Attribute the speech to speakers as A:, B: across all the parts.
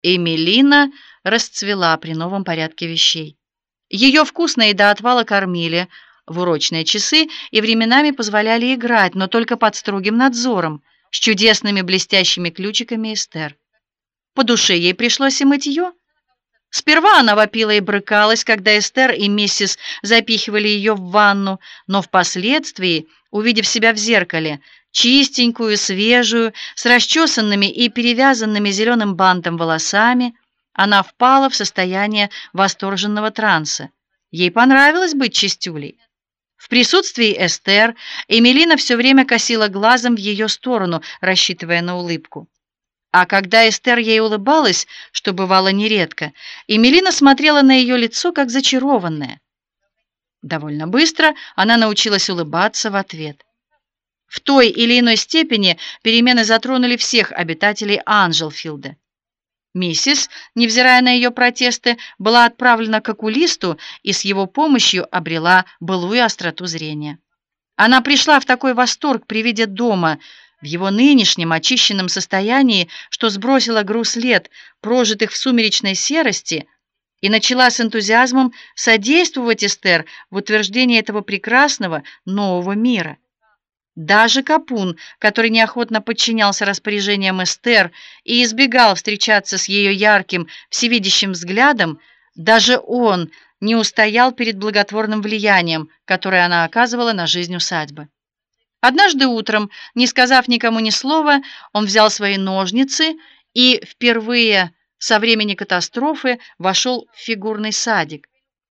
A: Эмилина расцвела при новом порядке вещей. Ее вкусно и до отвала кормили в урочные часы и временами позволяли играть, но только под строгим надзором, с чудесными блестящими ключиками Эстер. По душе ей пришлось и мытье. Сперва она вопила и брыкалась, когда Эстер и миссис запихивали ее в ванну, но впоследствии, увидев себя в зеркале, чистенькую, свежую, с расчесанными и перевязанными зеленым бантом волосами, она впала в состояние восторженного транса. Ей понравилось быть чистюлей. В присутствии Эстер Эмилина все время косила глазом в ее сторону, рассчитывая на улыбку. А когда Эстер ей улыбалась, что бывало нередко, Эмилина смотрела на ее лицо как зачарованная. Довольно быстро она научилась улыбаться в ответ. В той или иной степени перемены затронули всех обитателей Анжелфилда. Миссис, невзирая на ее протесты, была отправлена к окулисту и с его помощью обрела былую остроту зрения. Она пришла в такой восторг при виде дома, в его нынешнем очищенном состоянии, что сбросила груз лет, прожитых в сумеречной серости, и начала с энтузиазмом содействовать Эстер в утверждении этого прекрасного нового мира. Даже Капун, который неохотно подчинялся распоряжениям Эстер и избегал встречаться с ее ярким, всевидящим взглядом, даже он не устоял перед благотворным влиянием, которое она оказывала на жизнь усадьбы. Однажды утром, не сказав никому ни слова, он взял свои ножницы и впервые со времени катастрофы вошел в фигурный садик.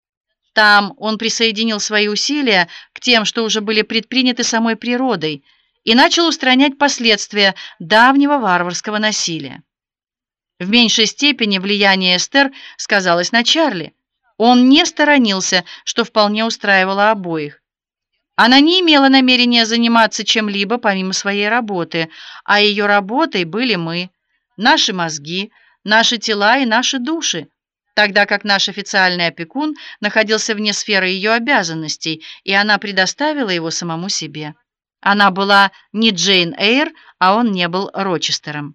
A: Там он присоединил свои усилия к тем, что уже были предприняты самой природой, и начал устранять последствия давнего варварского насилия. В меньшей степени влияние Эстер сказалось на Чарли. Он не сторонился, что вполне устраивало обоих. Она не имела намерения заниматься чем-либо помимо своей работы, а ее работой были мы, наши мозги, наши тела и наши души, тогда как наш официальный опекун находился вне сферы ее обязанностей, и она предоставила его самому себе. Она была не Джейн Эйр, а он не был Рочестером.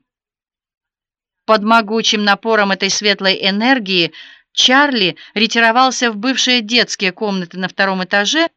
A: Под могучим напором этой светлой энергии Чарли ретировался в бывшие детские комнаты на втором этаже,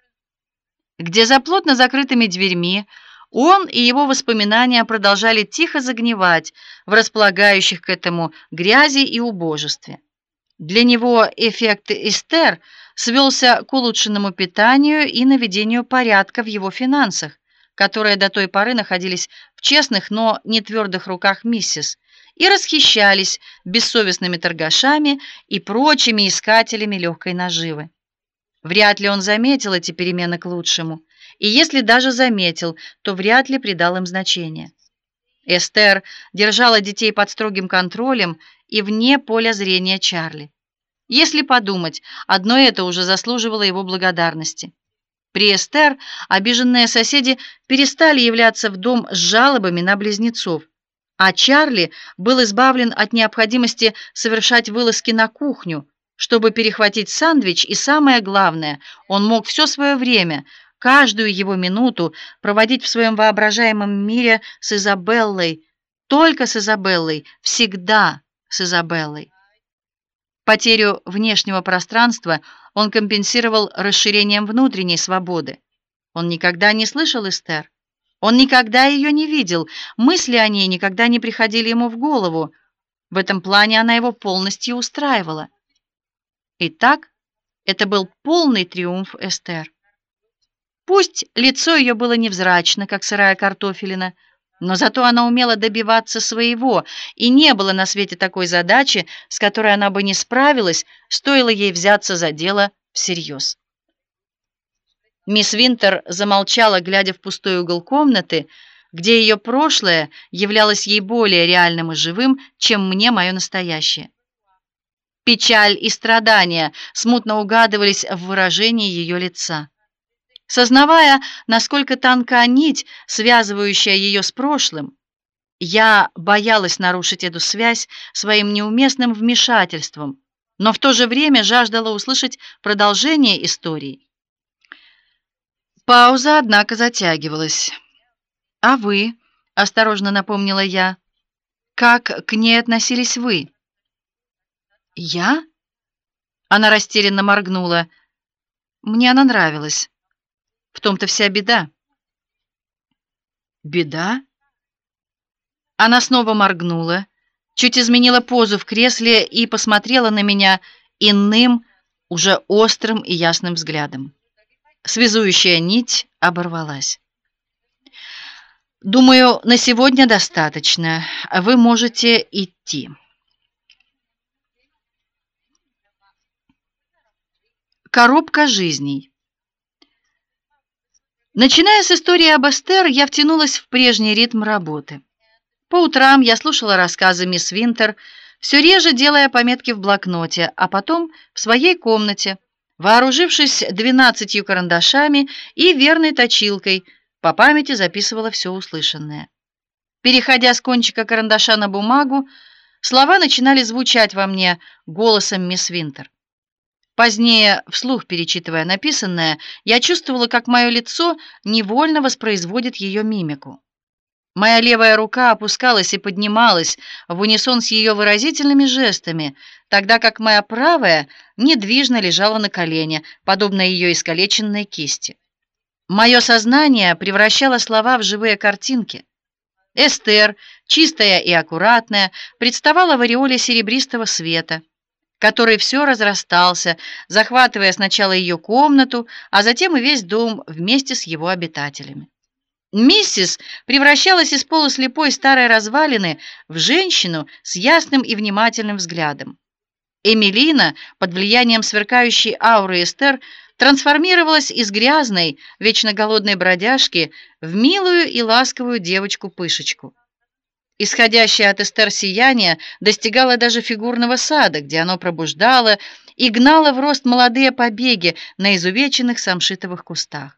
A: где за плотно закрытыми дверьми он и его воспоминания продолжали тихо загнивать в располагающих к этому грязи и убожестве. Для него эффект Эстер свелся к улучшенному питанию и наведению порядка в его финансах, которые до той поры находились в честных, но не твердых руках миссис, и расхищались бессовестными торгашами и прочими искателями легкой наживы. Вряд ли он заметил эти перемены к лучшему, и если даже заметил, то вряд ли придал им значения. Эстер держала детей под строгим контролем и вне поля зрения Чарли. Если подумать, одно это уже заслуживало его благодарности. При Эстер обиженные соседи перестали являться в дом с жалобами на близнецов, а Чарли был избавлен от необходимости совершать вылазки на кухню, чтобы перехватить сэндвич, и самое главное, он мог все свое время, каждую его минуту проводить в своем воображаемом мире с Изабеллой, только с Изабеллой, всегда с Изабеллой. Потерю внешнего пространства он компенсировал расширением внутренней свободы. Он никогда не слышал Эстер, он никогда ее не видел, мысли о ней никогда не приходили ему в голову. В этом плане она его полностью устраивала. Итак, это был полный триумф Эстер. Пусть лицо ее было невзрачно, как сырая картофелина, но зато она умела добиваться своего, и не было на свете такой задачи, с которой она бы не справилась, стоило ей взяться за дело всерьез. Мисс Винтер замолчала, глядя в пустой угол комнаты, где ее прошлое являлось ей более реальным и живым, чем мне мое настоящее. Печаль и страдания смутно угадывались в выражении ее лица. Сознавая, насколько тонка нить, связывающая ее с прошлым, я боялась нарушить эту связь своим неуместным вмешательством, но в то же время жаждала услышать продолжение истории. Пауза, однако, затягивалась. «А вы?» — осторожно напомнила я. Как к ней относились вы? Я? Она растерянно моргнула. Мне она нравилась. В том-то вся беда. Беда? Она снова моргнула, чуть изменила позу в кресле и посмотрела на меня иным, уже острым и ясным взглядом. Связующая нить оборвалась. Думаю, на сегодня достаточно. Вы можете идти. Коробка жизней. Начиная с истории об Эстер, я втянулась в прежний ритм работы. По утрам я слушала рассказы мисс Винтер, все реже делая пометки в блокноте, а потом в своей комнате, вооружившись 12 карандашами и верной точилкой, по памяти записывала все услышанное. Переходя с кончика карандаша на бумагу, слова начинали звучать во мне голосом мисс Винтер. Позднее, вслух перечитывая написанное, я чувствовала, как мое лицо невольно воспроизводит ее мимику. Моя левая рука опускалась и поднималась в унисон с ее выразительными жестами, тогда как моя правая недвижно лежала на колене, подобно ее искалеченной кисти. Мое сознание превращало слова в живые картинки. Эстер, чистая и аккуратная, представала в ореоле серебристого света, который все разрастался, захватывая сначала ее комнату, а затем и весь дом вместе с его обитателями. Миссис превращалась из полуслепой старой развалины в женщину с ясным и внимательным взглядом. Эмилина, под влиянием сверкающей ауры Эстер, трансформировалась из грязной, вечно голодной бродяжки в милую и ласковую девочку-пышечку. Исходящее от Эстер сияние достигало даже фигурного сада, где оно пробуждало и гнало в рост молодые побеги на изувеченных самшитовых кустах.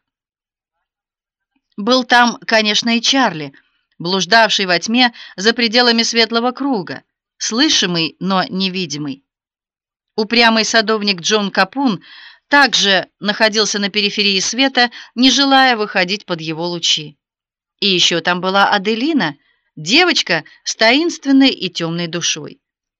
A: Был там, конечно, и Чарли, блуждавший во тьме за пределами светлого круга, слышимый, но невидимый. Упрямый садовник Джон Капун также находился на периферии света, не желая выходить под его лучи. И еще там была Аделина, девочка с таинственной и темной душой.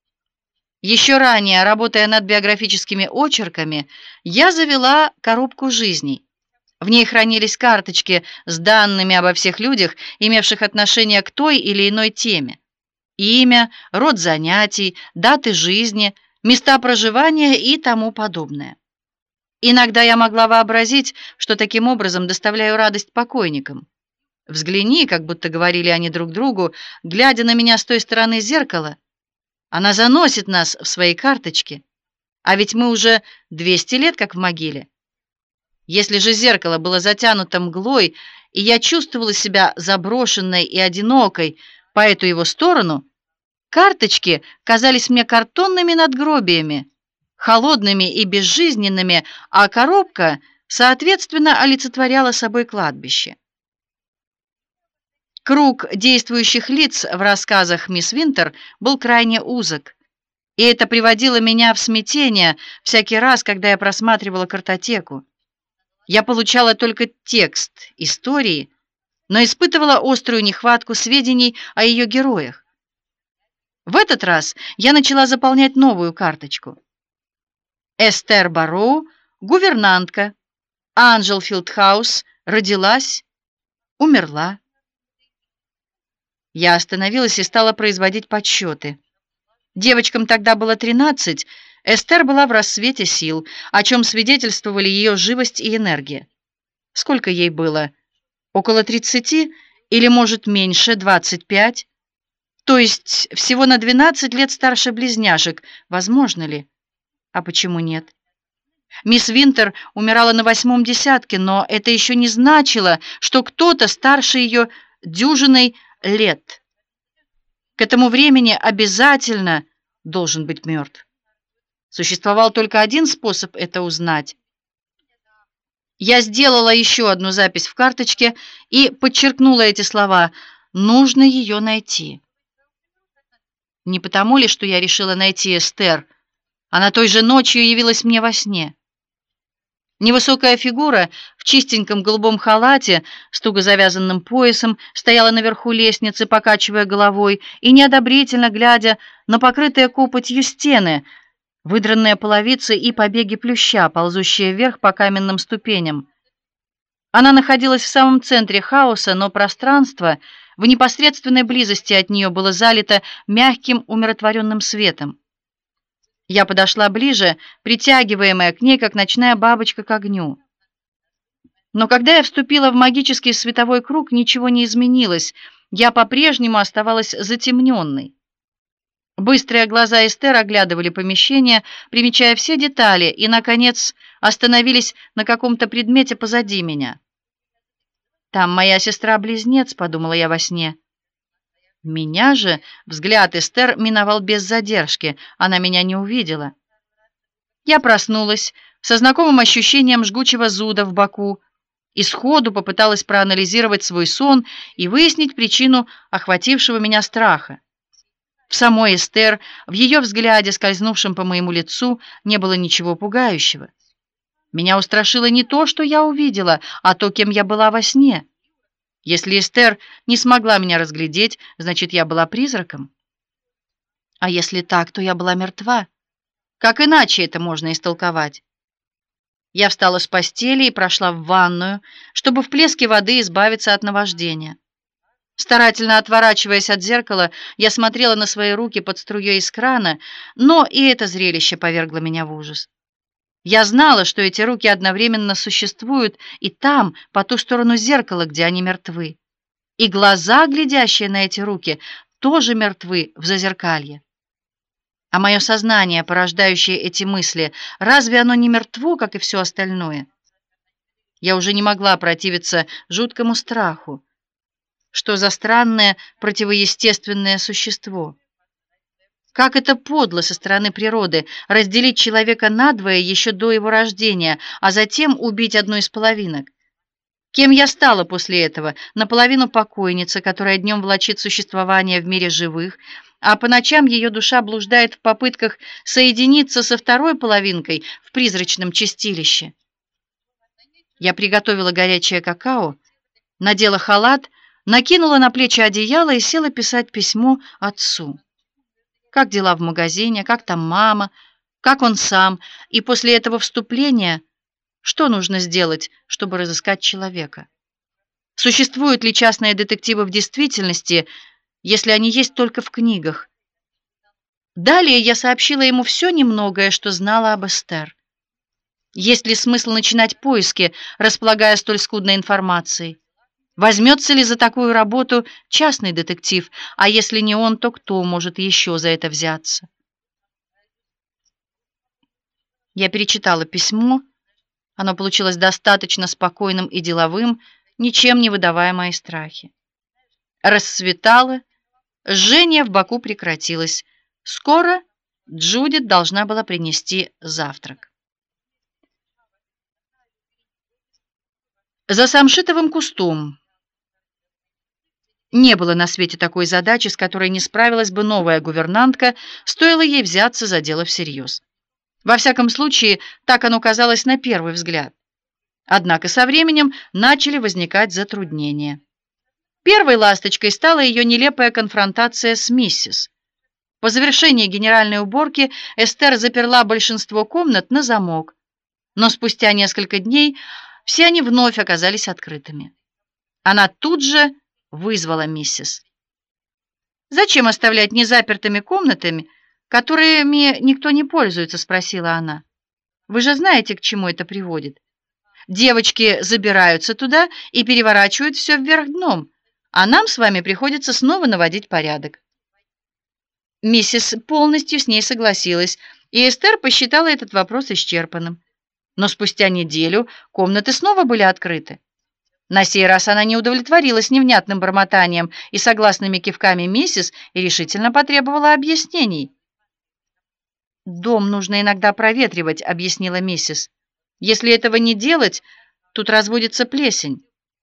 A: Еще ранее, работая над биографическими очерками, я завела коробку жизней. В ней хранились карточки с данными обо всех людях, имевших отношение к той или иной теме. Имя, род занятий, даты жизни, места проживания и тому подобное. Иногда я могла вообразить, что таким образом доставляю радость покойникам. «Взгляни», как будто говорили они друг другу, глядя на меня с той стороны зеркала. Она заносит нас в свои карточки. А ведь мы уже 200 лет как в могиле. Если же зеркало было затянуто мглой, и я чувствовала себя заброшенной и одинокой по эту его сторону, карточки казались мне картонными надгробиями, холодными и безжизненными, а коробка, соответственно, олицетворяла собой кладбище. Круг действующих лиц в рассказах мисс Винтер был крайне узок, и это приводило меня в смятение всякий раз, когда я просматривала картотеку. Я получала только текст истории, но испытывала острую нехватку сведений о ее героях. В этот раз я начала заполнять новую карточку. Эстер Барроу, гувернантка, Анжел Филдхаус, родилась, умерла. Я остановилась и стала производить подсчеты. Девочкам тогда было 13, Эстер была в расцвете сил, о чем свидетельствовали ее живость и энергия. Сколько ей было? Около 30 или, может, меньше, 25? То есть всего на 12 лет старше близняшек. Возможно ли? А почему нет? Мисс Винтер умирала на 8-м десятке, но это еще не значило, что кто-то старше ее дюжиной лет. К этому времени обязательно должен быть мертв. Существовал только один способ это узнать. Я сделала еще одну запись в карточке и подчеркнула эти слова: «Нужно ее найти». Не потому ли, что я решила найти Эстер? Она той же ночью явилась мне во сне. Невысокая фигура в чистеньком голубом халате с туго завязанным поясом стояла наверху лестницы, покачивая головой и неодобрительно глядя на покрытые копотью стены, выдранные половицы и побеги плюща, ползущие вверх по каменным ступеням. Она находилась в самом центре хаоса, но пространство в непосредственной близости от нее было залито мягким умиротворенным светом. Я подошла ближе, притягиваемая к ней, как ночная бабочка к огню. Но когда я вступила в магический световой круг, ничего не изменилось. Я по-прежнему оставалась затемненной. Быстрые глаза Эстер оглядывали помещение, примечая все детали, и, наконец, остановились на каком-то предмете позади меня. «Там моя сестра-близнец», — подумала я во сне. Меня же взгляд Эстер миновал без задержки, она меня не увидела. Я проснулась со знакомым ощущением жгучего зуда в боку и сходу попыталась проанализировать свой сон и выяснить причину охватившего меня страха. В самой Эстер, в ее взгляде, скользнувшем по моему лицу, не было ничего пугающего. Меня устрашило не то, что я увидела, а то, кем я была во сне. Если Эстер не смогла меня разглядеть, значит, я была призраком. А если так, то я была мертва. Как иначе это можно истолковать? Я встала с постели и прошла в ванную, чтобы в плеске воды избавиться от наваждения. Старательно отворачиваясь от зеркала, я смотрела на свои руки под струей из крана, но и это зрелище повергло меня в ужас. Я знала, что эти руки одновременно существуют и там, по ту сторону зеркала, где они мертвы. И глаза, глядящие на эти руки, тоже мертвы в зазеркалье. А мое сознание, порождающее эти мысли, разве оно не мертво, как и все остальное? Я уже не могла противиться жуткому страху. Что за странное противоестественное существо? Как это подло со стороны природы разделить человека надвое еще до его рождения, а затем убить одну из половинок. Кем я стала после этого? Наполовину покойница, которая днем влачит существование в мире живых, а по ночам ее душа блуждает в попытках соединиться со второй половинкой в призрачном чистилище. Я приготовила горячее какао, надела халат, накинула на плечи одеяло и села писать письмо отцу. Как дела в магазине, как там мама, как он сам, и после этого вступления, что нужно сделать, чтобы разыскать человека? Существуют ли частные детективы в действительности, если они есть только в книгах? Далее я сообщила ему все немногое, что знала об Эстер. Есть ли смысл начинать поиски, располагая столь скудной информацией? Возьмется ли за такую работу частный детектив, а если не он, то кто может еще за это взяться? Я перечитала письмо. Оно получилось достаточно спокойным и деловым, ничем не выдавая мои страхи. Рассветало, жжение в боку прекратилось. Скоро Джудит должна была принести завтрак. За самшитовым кустом. Не было на свете такой задачи, с которой не справилась бы новая гувернантка, стоило ей взяться за дело всерьез. Во всяком случае, так оно казалось на первый взгляд. Однако со временем начали возникать затруднения. Первой ласточкой стала ее нелепая конфронтация с миссис. По завершении генеральной уборки Эстер заперла большинство комнат на замок, но спустя несколько дней все они вновь оказались открытыми. Она тут же вызвала миссис. «Зачем оставлять незапертыми комнатами, которыми никто не пользуется?» — спросила она. «Вы же знаете, к чему это приводит. Девочки забираются туда и переворачивают все вверх дном, а нам с вами приходится снова наводить порядок». Миссис полностью с ней согласилась, и Эстер посчитала этот вопрос исчерпанным. Но спустя неделю комнаты снова были открыты. На сей раз она не удовлетворилась невнятным бормотанием и согласными кивками миссис и решительно потребовала объяснений. «Дом нужно иногда проветривать», — объяснила миссис. «Если этого не делать, тут разводится плесень».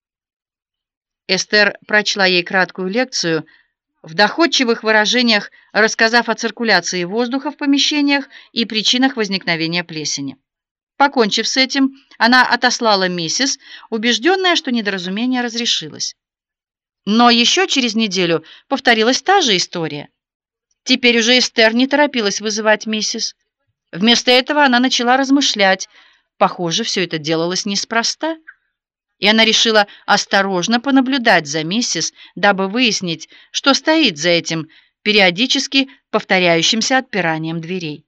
A: Эстер прочла ей краткую лекцию, в доходчивых выражениях рассказав о циркуляции воздуха в помещениях и причинах возникновения плесени. Покончив с этим, она отослала миссис, убежденная, что недоразумение разрешилось. Но еще через неделю повторилась та же история. Теперь уже Эстер не торопилась вызывать миссис. Вместо этого она начала размышлять. Похоже, все это делалось неспроста. И она решила осторожно понаблюдать за миссис, дабы выяснить, что стоит за этим периодически повторяющимся отпиранием дверей.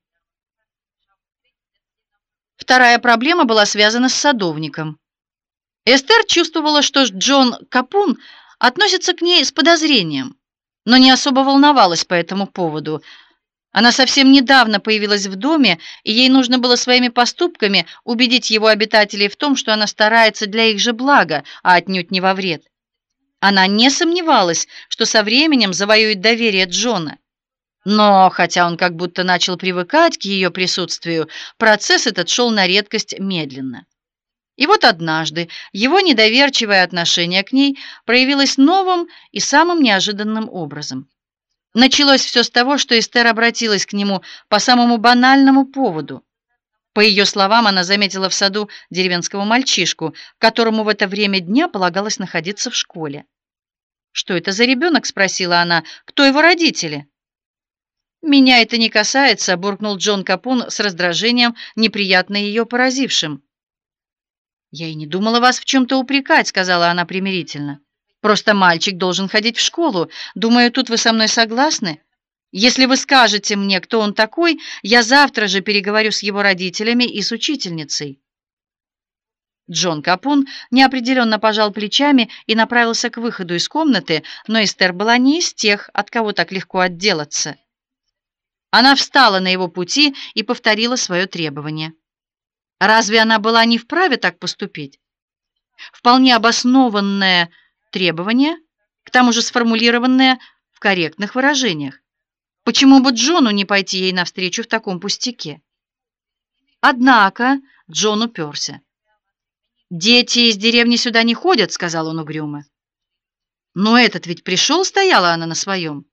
A: Вторая проблема была связана с садовником. Эстер чувствовала, что Джон Капун относится к ней с подозрением, но не особо волновалась по этому поводу. Она совсем недавно появилась в доме, и ей нужно было своими поступками убедить его обитателей в том, что она старается для их же блага, а отнюдь не во вред. Она не сомневалась, что со временем завоюет доверие Джона. Но, хотя он как будто начал привыкать к ее присутствию, процесс этот шел на редкость медленно. И вот однажды его недоверчивое отношение к ней проявилось новым и самым неожиданным образом. Началось все с того, что Эстер обратилась к нему по самому банальному поводу. По ее словам, она заметила в саду деревенского мальчишку, которому в это время дня полагалось находиться в школе. «Что это за ребенок?» — спросила она. «Кто его родители?» «Меня это не касается», — буркнул Джон Капун с раздражением, неприятно ее поразившим. «Я и не думала вас в чем-то упрекать», — сказала она примирительно. «Просто мальчик должен ходить в школу. Думаю, тут вы со мной согласны? Если вы скажете мне, кто он такой, я завтра же переговорю с его родителями и с учительницей». Джон Капун неопределенно пожал плечами и направился к выходу из комнаты, но Эстер была не из тех, от кого так легко отделаться. Она встала на его пути и повторила свое требование. Разве она была не вправе так поступить? Вполне обоснованное требование, к тому же сформулированное в корректных выражениях. Почему бы Джону не пойти ей навстречу в таком пустяке? Однако Джон уперся. «Дети из деревни сюда не ходят», — сказал он угрюмо. «Но этот ведь пришел», — стояла она на своем.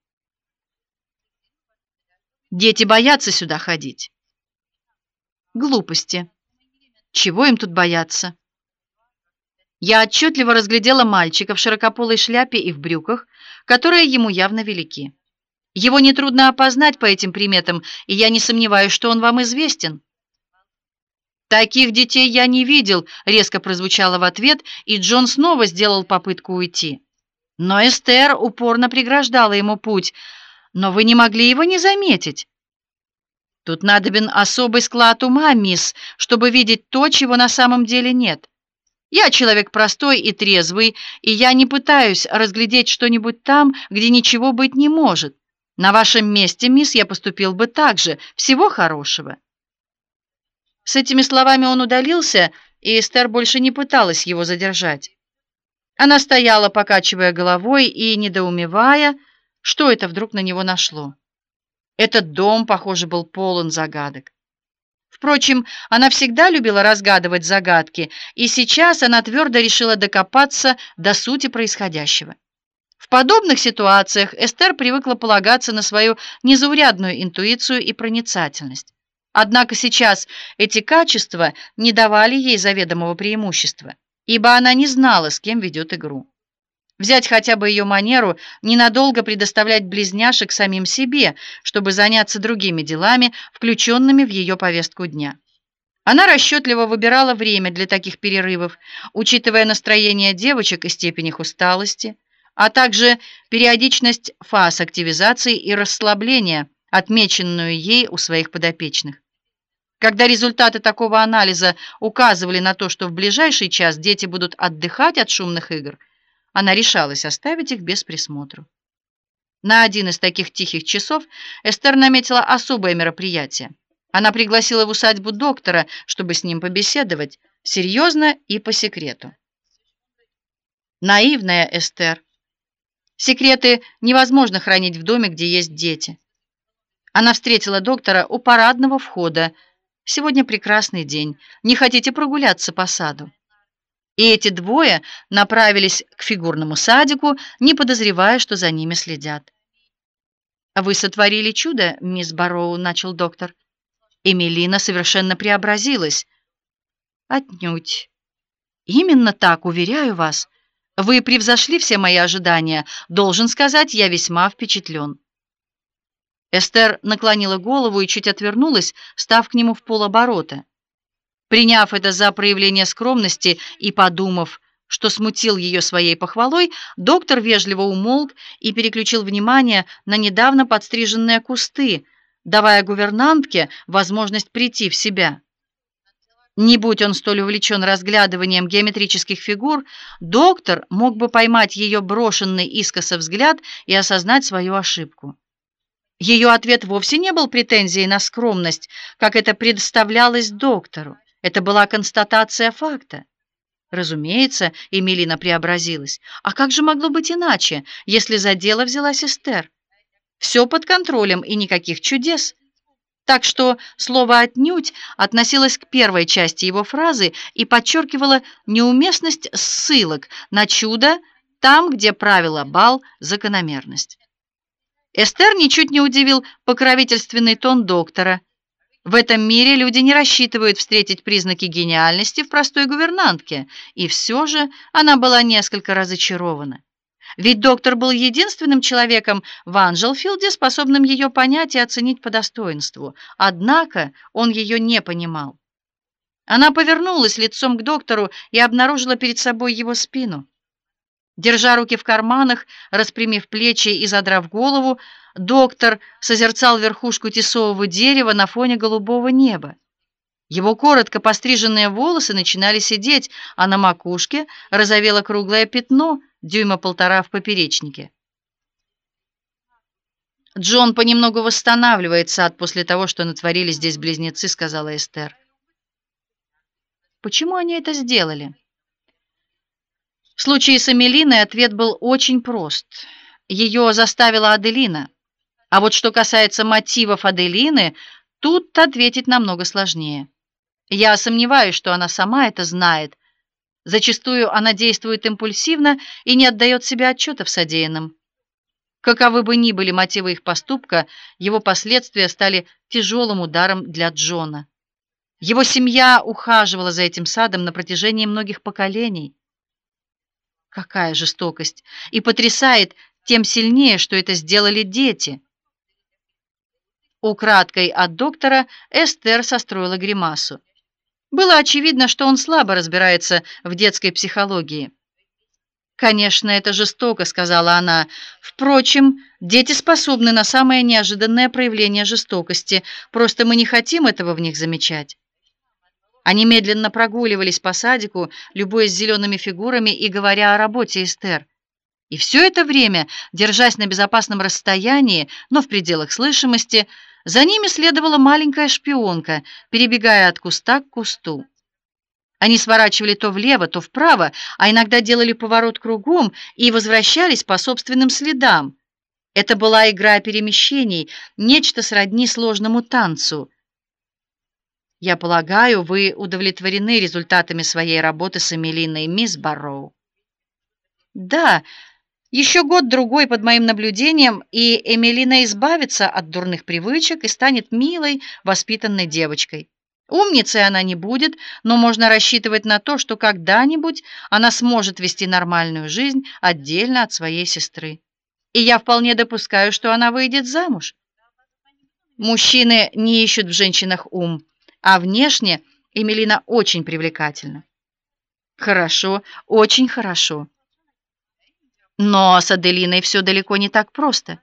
A: «Дети боятся сюда ходить». «Глупости. Чего им тут бояться?» Я отчетливо разглядела мальчика в широкополой шляпе и в брюках, которые ему явно велики. Его нетрудно опознать по этим приметам, и я не сомневаюсь, что он вам известен. «Таких детей я не видел», — резко прозвучало в ответ, и Джон снова сделал попытку уйти. Но Эстер упорно преграждала ему путь. «Но вы не могли его не заметить». «Тут надобен особый склад ума, мисс, чтобы видеть то, чего на самом деле нет. Я человек простой и трезвый, и я не пытаюсь разглядеть что-нибудь там, где ничего быть не может. На вашем месте, мисс, я поступил бы так же. Всего хорошего». С этими словами он удалился, и Эстер больше не пыталась его задержать. Она стояла, покачивая головой и недоумевая, что это вдруг на него нашло. Этот дом, похоже, был полон загадок. Впрочем, она всегда любила разгадывать загадки, и сейчас она твердо решила докопаться до сути происходящего. В подобных ситуациях Эстер привыкла полагаться на свою незаурядную интуицию и проницательность. Однако сейчас эти качества не давали ей заведомого преимущества, ибо она не знала, с кем ведет игру. Взять хотя бы ее манеру ненадолго предоставлять близняшек самим себе, чтобы заняться другими делами, включенными в ее повестку дня. Она расчетливо выбирала время для таких перерывов, учитывая настроение девочек и степень их усталости, а также периодичность фаз активизации и расслабления, отмеченную ей у своих подопечных. Когда результаты такого анализа указывали на то, что в ближайший час дети будут отдыхать от шумных игр, она решалась оставить их без присмотра. На один из таких тихих часов Эстер наметила особое мероприятие. Она пригласила в усадьбу доктора, чтобы с ним побеседовать, серьезно и по секрету. Наивная Эстер. Секреты невозможно хранить в доме, где есть дети. Она встретила доктора у парадного входа. «Сегодня прекрасный день. Не хотите прогуляться по саду?» И эти двое направились к фигурному садику, не подозревая, что за ними следят. «Вы сотворили чудо, мисс Барроу», — начал доктор. «Эмилина совершенно преобразилась. Отнюдь. Именно так, уверяю вас. Вы превзошли все мои ожидания. Должен сказать, я весьма впечатлен. Эстер наклонила голову и чуть отвернулась, став к нему в полоборота. Приняв это за проявление скромности и подумав, что смутил ее своей похвалой, доктор вежливо умолк и переключил внимание на недавно подстриженные кусты, давая гувернантке возможность прийти в себя. Не будь он столь увлечен разглядыванием геометрических фигур, доктор мог бы поймать ее брошенный искоса взгляд и осознать свою ошибку. Ее ответ вовсе не был претензией на скромность, как это представлялось доктору. Это была констатация факта. Разумеется, Эмилина преобразилась. А как же могло быть иначе, если за дело взялась Эстер? Все под контролем и никаких чудес. Так что слово «отнюдь» относилось к первой части его фразы и подчеркивало неуместность ссылок на чудо там, где правило бал закономерность. Эстер ничуть не удивил покровительственный тон доктора. В этом мире люди не рассчитывают встретить признаки гениальности в простой гувернантке, и все же она была несколько разочарована. Ведь доктор был единственным человеком в Анжелфилде, способным ее понять и оценить по достоинству. Однако он ее не понимал. Она повернулась лицом к доктору и обнаружила перед собой его спину. Держа руки в карманах, распрямив плечи и задрав голову, доктор созерцал верхушку тисового дерева на фоне голубого неба. Его коротко постриженные волосы начинали сидеть, а на макушке розовело круглое пятно, дюйма 1,5 в поперечнике. «Джон понемногу восстанавливается после того, что натворили здесь близнецы», — сказала Эстер. «Почему они это сделали?» В случае с Эмилиной ответ был очень прост. Ее заставила Аделина. А вот что касается мотивов Аделины, тут ответить намного сложнее. Я сомневаюсь, что она сама это знает. Зачастую она действует импульсивно и не отдает себе отчета в содеянном. Каковы бы ни были мотивы их поступка, его последствия стали тяжелым ударом для Джона. Его семья ухаживала за этим садом на протяжении многих поколений. Какая жестокость! И потрясает тем сильнее, что это сделали дети. Украдкой от доктора Эстер состроила гримасу. Было очевидно, что он слабо разбирается в детской психологии. «Конечно, это жестоко», — сказала она. «Впрочем, дети способны на самое неожиданное проявление жестокости. Просто мы не хотим этого в них замечать». Они медленно прогуливались по садику, любуясь зелеными фигурами и говоря о работе Эстер. И все это время, держась на безопасном расстоянии, но в пределах слышимости, за ними следовала маленькая шпионка, перебегая от куста к кусту. Они сворачивали то влево, то вправо, а иногда делали поворот кругом и возвращались по собственным следам. Это была игра перемещений, нечто сродни сложному танцу. «Я полагаю, вы удовлетворены результатами своей работы с Эмилиной, мисс Барроу?» «Да, еще год-другой под моим наблюдением, и Эмилина избавится от дурных привычек и станет милой, воспитанной девочкой. Умницей она не будет, но можно рассчитывать на то, что когда-нибудь она сможет вести нормальную жизнь отдельно от своей сестры. И я вполне допускаю, что она выйдет замуж. Мужчины не ищут в женщинах ум, а внешне Эмилина очень привлекательна». «Хорошо, очень хорошо. Но с Аделиной все далеко не так просто».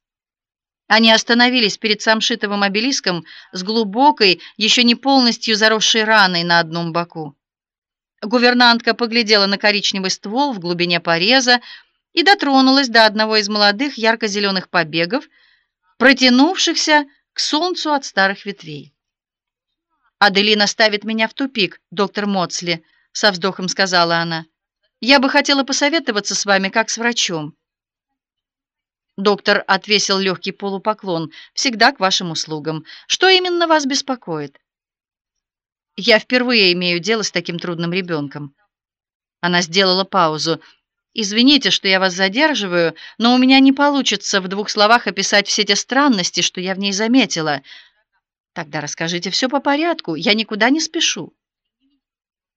A: Они остановились перед самшитовым обелиском с глубокой, еще не полностью заросшей раной на одном боку. Гувернантка поглядела на коричневый ствол в глубине пореза и дотронулась до одного из молодых ярко-зеленых побегов, протянувшихся к солнцу от старых ветвей. «Аделина ставит меня в тупик, доктор Моцли», — со вздохом сказала она. «Я бы хотела посоветоваться с вами, как с врачом». Доктор отвесил легкий полупоклон. «Всегда к вашим услугам. Что именно вас беспокоит?» «Я впервые имею дело с таким трудным ребенком». Она сделала паузу. «Извините, что я вас задерживаю, но у меня не получится в 2 словах описать все те странности, что я в ней заметила». «Тогда расскажите все по порядку, я никуда не спешу».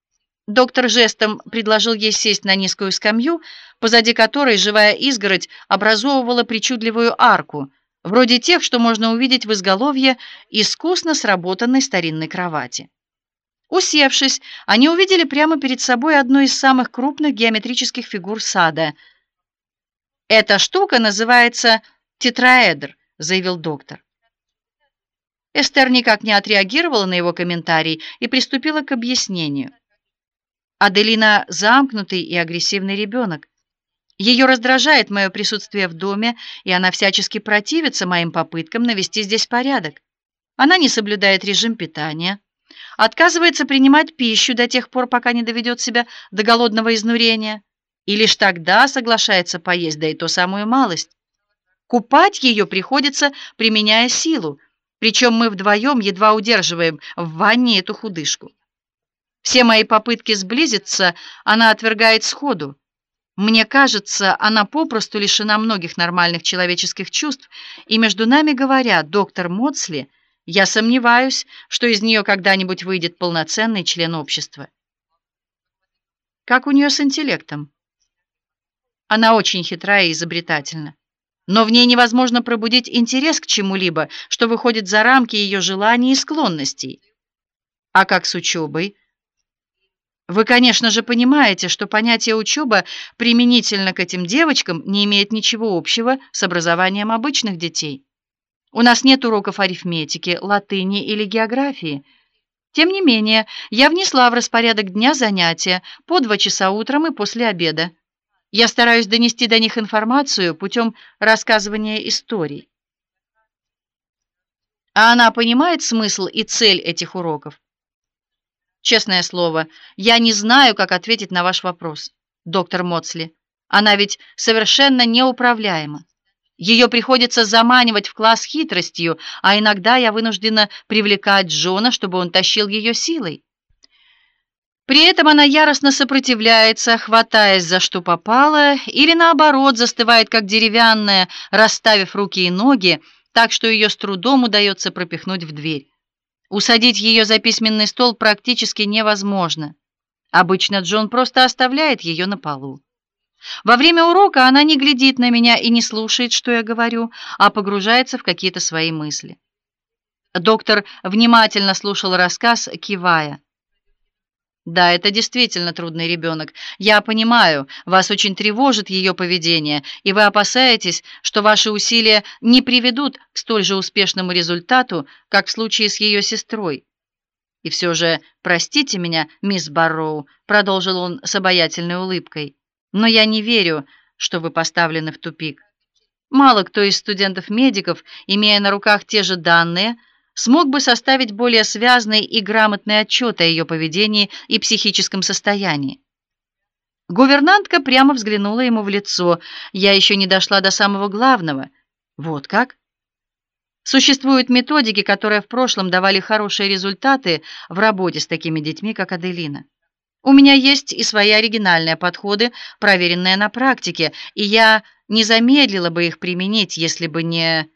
A: Доктор жестом предложил ей сесть на низкую скамью, позади которой живая изгородь образовывала причудливую арку, вроде тех, что можно увидеть в изголовье искусно сработанной старинной кровати. Усевшись, они увидели прямо перед собой одну из самых крупных геометрических фигур сада. «Эта штука называется тетраэдр», — заявил доктор. Эстер никак не отреагировала на его комментарий и приступила к объяснению. Аделина — замкнутый и агрессивный ребенок. Ее раздражает мое присутствие в доме, и она всячески противится моим попыткам навести здесь порядок. Она не соблюдает режим питания, отказывается принимать пищу до тех пор, пока не доведет себя до голодного изнурения, и лишь тогда соглашается поесть, да и то самую малость. Купать ее приходится, применяя силу, причем мы вдвоем едва удерживаем в ванне эту худышку. Все мои попытки сблизиться она отвергает сходу. Мне кажется, она попросту лишена многих нормальных человеческих чувств, и между нами говоря, доктор Модсли, я сомневаюсь, что из нее когда-нибудь выйдет полноценный член общества. Как у нее с интеллектом? Она очень хитра и изобретательна. Но в ней невозможно пробудить интерес к чему-либо, что выходит за рамки ее желаний и склонностей. А как с учебой? Вы, конечно же, понимаете, что понятие «учеба» применительно к этим девочкам не имеет ничего общего с образованием обычных детей. У нас нет уроков арифметики, латыни или географии. Тем не менее, я внесла в распорядок дня занятия по 2 часа утром и после обеда. Я стараюсь донести до них информацию путем рассказывания историй. А она понимает смысл и цель этих уроков? Честное слово, я не знаю, как ответить на ваш вопрос, доктор Модсли. Она ведь совершенно неуправляема. Ее приходится заманивать в класс хитростью, а иногда я вынуждена привлекать Джона, чтобы он тащил ее силой. При этом она яростно сопротивляется, хватаясь за что попало, или наоборот застывает как деревянная, расставив руки и ноги, так что ее с трудом удается пропихнуть в дверь. Усадить ее за письменный стол практически невозможно. Обычно Джон просто оставляет ее на полу. Во время урока она не глядит на меня и не слушает, что я говорю, а погружается в какие-то свои мысли. Доктор внимательно слушал рассказ, кивая. Да, это действительно трудный ребенок. Я понимаю, вас очень тревожит ее поведение, и вы опасаетесь, что ваши усилия не приведут к столь же успешному результату, как в случае с ее сестрой. И все же, простите меня, мисс Барроу, продолжил он с обаятельной улыбкой, но я не верю, что вы поставлены в тупик. Мало кто из студентов-медиков, имея на руках те же данные, смог бы составить более связный и грамотный отчет о ее поведении и психическом состоянии. Гувернантка прямо взглянула ему в лицо. Я еще не дошла до самого главного. Вот как? Существуют методики, которые в прошлом давали хорошие результаты в работе с такими детьми, как Аделина. У меня есть и свои оригинальные подходы, проверенные на практике, и я не замедлила бы их применить, если бы не...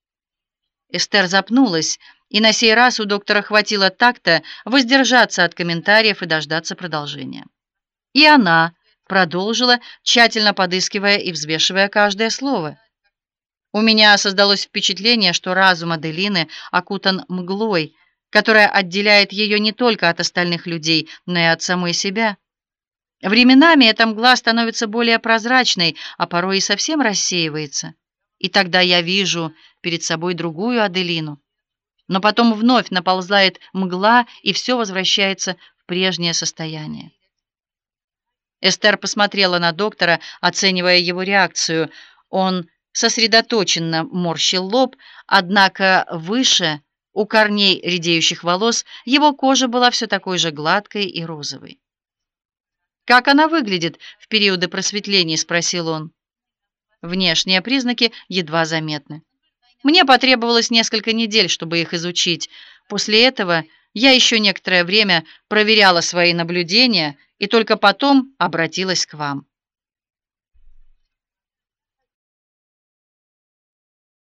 A: Эстер запнулась, и на сей раз у доктора хватило такта воздержаться от комментариев и дождаться продолжения. И она продолжила, тщательно подыскивая и взвешивая каждое слово. У меня создалось впечатление, что разум Аделины окутан мглой, которая отделяет ее не только от остальных людей, но и от самой себя. Временами эта мгла становится более прозрачной, а порой и совсем рассеивается. И тогда я вижу перед собой другую Аделину. Но потом вновь наползает мгла, и все возвращается в прежнее состояние. Эстер посмотрела на доктора, оценивая его реакцию. Он сосредоточенно морщил лоб, однако выше, у корней редеющих волос, его кожа была все такой же гладкой и розовой. «Как она выглядит в периоды просветления?» — спросил он. Внешние признаки едва заметны. Мне потребовалось несколько недель, чтобы их изучить. После этого я еще некоторое время проверяла свои наблюдения и только потом обратилась к вам.